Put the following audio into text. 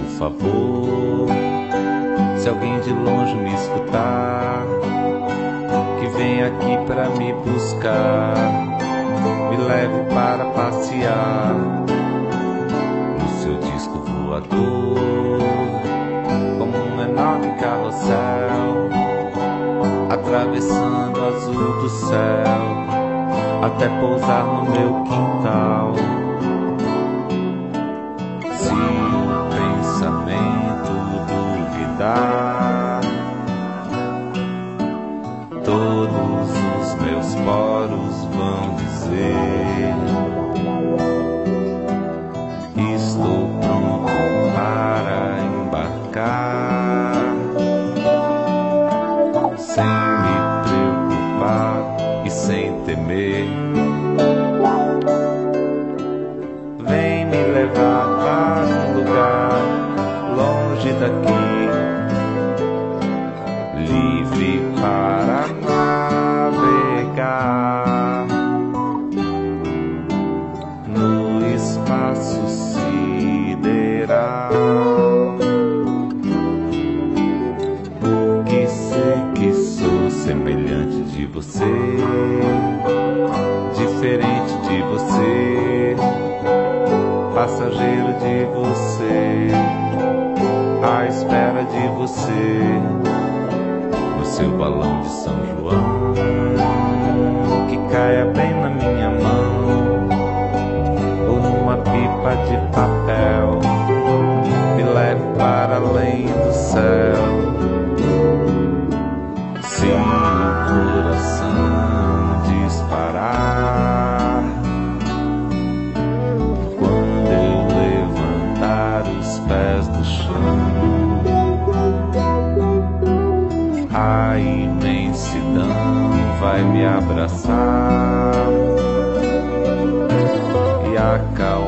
favor, se alguém de longe me escutar, que vem aqui pra me buscar, me leve para passear no seu disco voador, como um enorme carrossel, atravessando o azul do céu, até pousar no meu quintal. Se o pensamento duvidar, todos os meus poros vão dizer: estou pronto para embarcar, sem me preocupar e sem temer. Vem me levar para um lugar longe daqui, livre para navegar no espaço sideral, porque sei que sou semelhante de você, diferente de você, passageiro de você, à espera de você, no seu balão de São João, que caia bem na minha mão, ou numa pipa de papel, me leve para além do céu. Se o coração disparar, quando eu levantar os pés do chão, a imensidão vai me abraçar e acalmar